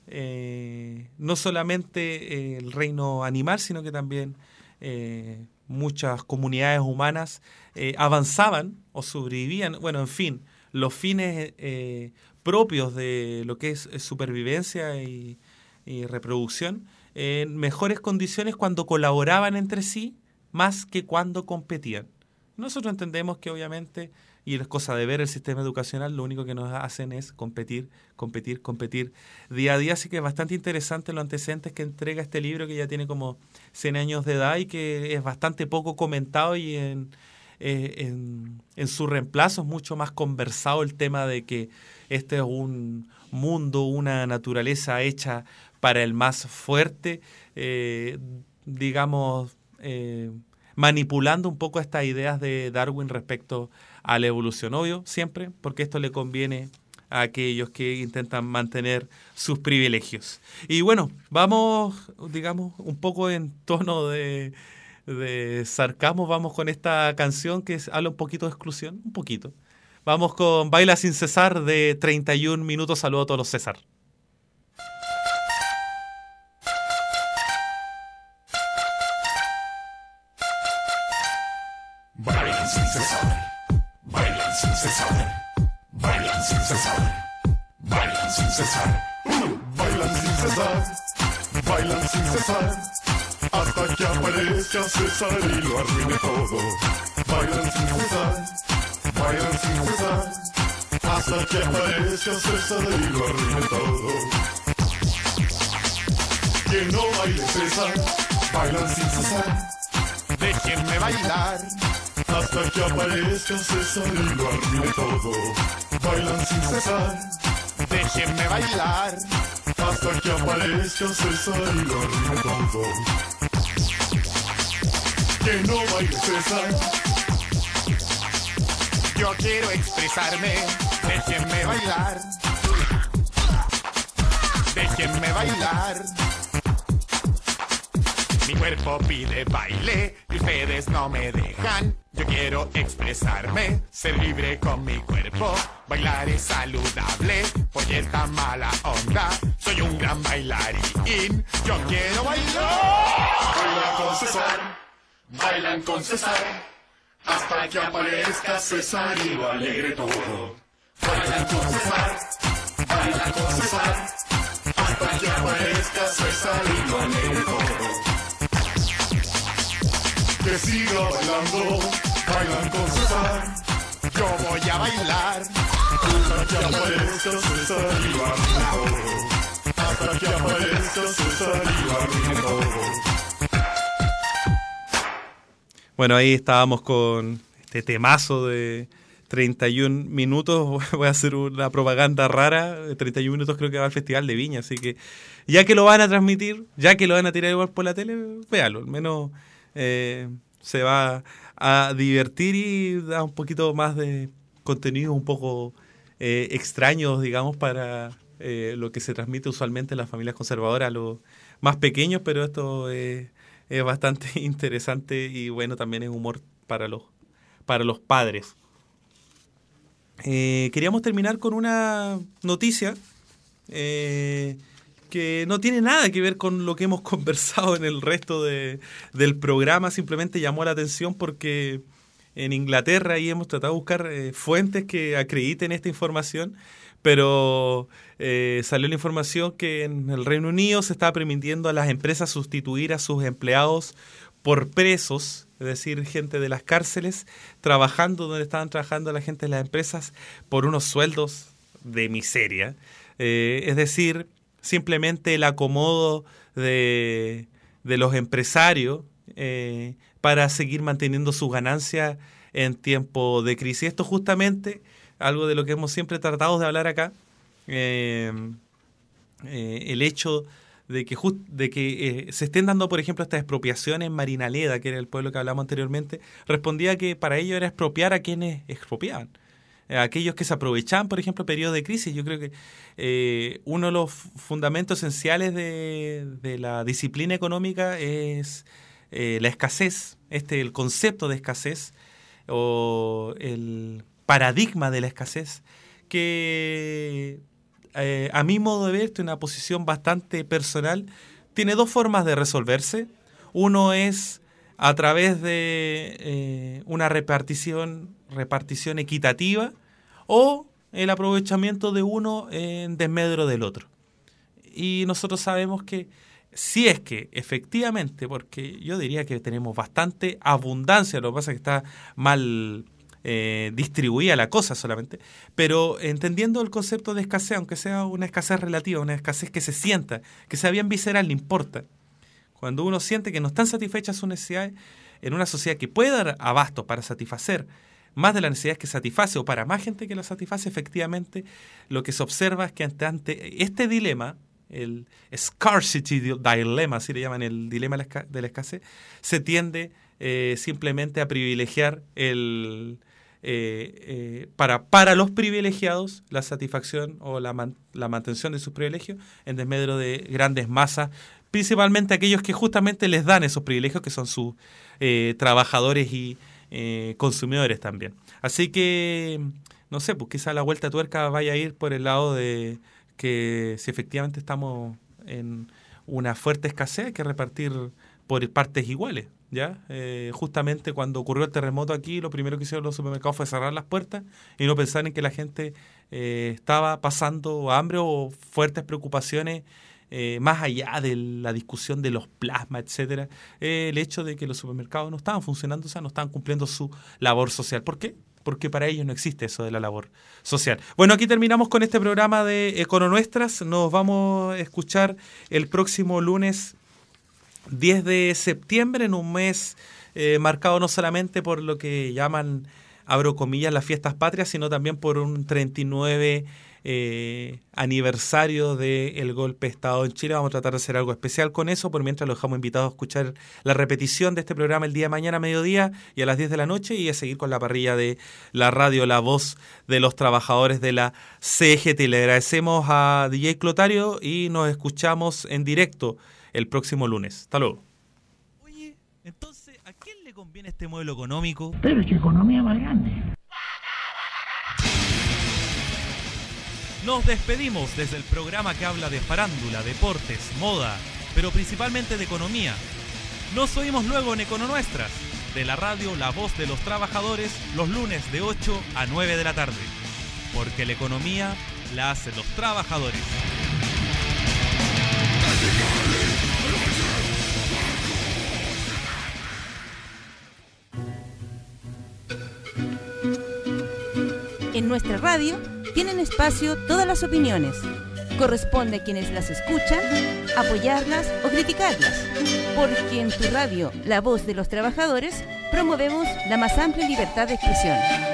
eh, no solamente eh, el reino animal, sino que también eh, muchas comunidades humanas eh, avanzaban o sobrevivían, bueno, en fin, los fines eh, propios de lo que es supervivencia y, y reproducción en mejores condiciones cuando colaboraban entre sí más que cuando competían. Nosotros entendemos que obviamente, y es cosa de ver el sistema educacional, lo único que nos hacen es competir, competir, competir día a día. Así que es bastante interesante los antecedentes que entrega este libro, que ya tiene como cien años de edad y que es bastante poco comentado, y en, eh, en, en su reemplazo es mucho más conversado el tema de que este es un mundo, una naturaleza hecha para el más fuerte, eh, digamos, eh, manipulando un poco estas ideas de Darwin respecto a la evolución. Obvio, siempre, porque esto le conviene a aquellos que intentan mantener sus privilegios. Y bueno, vamos, digamos, un poco en tono de, de sarcasmo, vamos con esta canción que habla un poquito de exclusión, un poquito. Vamos con Baila sin cesar de treinta y un minutos. Saludos a todos los César. Bailan sin cesar, bailan sin cesar, bailan sin cesar, bailan sin cesar, bailan sin cesar, bailan sin cesar, hasta que aparezca César y lo arruine todo. Bailan sin cesar, bailan sin cesar, hasta que aparezca César y lo arruine todo. Que no baile César, bailan sin cesar, déjenme bailar hasta que aparezca César y lo arruine todo. Bailan sin cesar, déjenme bailar hasta que aparezca César y lo arruine todo. Que no baile César, Yo quiero expresarme, déjenme bailar. Déjenme bailar. Mi cuerpo pide baile y ustedes no me dejan. Yo quiero expresarme, ser libre con mi cuerpo. Bailar es saludable, porque esta mala onda. Soy un gran bailarín, yo quiero bailar. Bailan con César, bailan con César, hasta que aparezca César y lo alegre todo. Bailan con César, bailan con César, hasta que aparezca César y lo alegre todo. Que siga bailando, bailan con César. Yo voy a bailar hasta que aparezca César y lo arruine todo. Hasta que aparezca César y lo arruine todo. Bueno, ahí estábamos con este temazo de treinta y un minutos. Voy a hacer una propaganda rara. treinta y un minutos creo que va al Festival de Viña, así que ya que lo van a transmitir, ya que lo van a tirar igual por la tele, véalo, al menos... Eh, se va a divertir y da un poquito más de contenido un poco eh, extraños, digamos, para eh, lo que se transmite usualmente en las familias conservadoras a los más pequeños, pero esto eh, es bastante interesante y bueno, también es humor para los, para los padres. Eh, queríamos terminar con una noticia eh, que no tiene nada que ver con lo que hemos conversado en el resto de, del programa, simplemente llamó la atención porque en Inglaterra ahí hemos tratado de buscar eh, fuentes que acrediten esta información, pero eh, salió la información que en el Reino Unido se está permitiendo a las empresas sustituir a sus empleados por presos, es decir, gente de las cárceles, trabajando donde estaban trabajando la gente de las empresas por unos sueldos de miseria, eh, es decir, simplemente el acomodo de, de los empresarios eh, para seguir manteniendo sus ganancias en tiempo de crisis. Esto justamente, algo de lo que hemos siempre tratado de hablar acá, eh, eh, el hecho de que, just, de que eh, se estén dando, por ejemplo, estas expropiaciones en Marinaleda, que era el pueblo que hablamos anteriormente, respondía que para ellos era expropiar a quienes expropiaban. Aquellos que se aprovechaban, por ejemplo, periodos de crisis. Yo creo que eh, uno de los fundamentos esenciales de, de la disciplina económica es eh, la escasez, este el concepto de escasez o el paradigma de la escasez, que eh, a mi modo de ver, en una posición bastante personal, tiene dos formas de resolverse. Uno es a través de eh, una repartición, repartición equitativa o el aprovechamiento de uno en desmedro del otro. Y nosotros sabemos que si es que efectivamente, porque yo diría que tenemos bastante abundancia, lo que pasa es que está mal eh, distribuida la cosa solamente, pero entendiendo el concepto de escasez, aunque sea una escasez relativa, una escasez que se sienta, que sea bien visceral, no importa. Cuando uno siente que no están satisfechas sus necesidades en una sociedad que puede dar abasto para satisfacer más de las necesidades que satisface o para más gente que la satisface, efectivamente lo que se observa es que ante, ante este dilema, el scarcity dilemma, así le llaman, el dilema de la escasez, se tiende eh, simplemente a privilegiar el eh, eh, para, para los privilegiados la satisfacción o la, man, la mantención de sus privilegios en desmedro de grandes masas, principalmente aquellos que justamente les dan esos privilegios, que son sus eh, trabajadores y eh, consumidores también. Así que, no sé, pues quizá la vuelta de tuerca vaya a ir por el lado de que si efectivamente estamos en una fuerte escasez, hay que repartir por partes iguales, ¿ya? Eh, justamente cuando ocurrió el terremoto aquí, lo primero que hicieron los supermercados fue cerrar las puertas y no pensar en que la gente eh, estaba pasando hambre o fuertes preocupaciones. Eh, más allá de la discusión de los plasmas, etcétera, eh, el hecho de que los supermercados no estaban funcionando, o sea, no estaban cumpliendo su labor social. ¿Por qué? Porque para ellos no existe eso de la labor social. Bueno, aquí terminamos con este programa de Econonuestras. Nos vamos a escuchar el próximo lunes diez de septiembre, en un mes eh, marcado no solamente por lo que llaman abro comillas, las fiestas patrias, sino también por un treinta y nueve eh, aniversario del golpe de Estado en Chile. Vamos a tratar de hacer algo especial con eso, por mientras los dejamos invitados a escuchar la repetición de este programa el día de mañana a mediodía y a las diez de la noche, y a seguir con la parrilla de la radio La Voz de los Trabajadores de la C G T. Le agradecemos a D J Clotario y nos escuchamos en directo el próximo lunes. Hasta luego. Oye, entonces, ¿a quién le conviene este modelo económico? Pero qué economía más grande. Nos despedimos desde el programa que habla de farándula, deportes, moda, pero principalmente de economía. Nos oímos luego en Econonuestras, de la radio La Voz de los Trabajadores, los lunes de ocho a nueve de la tarde. Porque la economía la hacen los trabajadores. En nuestra radio tienen espacio todas las opiniones. Corresponde a quienes las escuchan apoyarlas o criticarlas, porque en tu radio, La Voz de los Trabajadores, promovemos la más amplia libertad de expresión.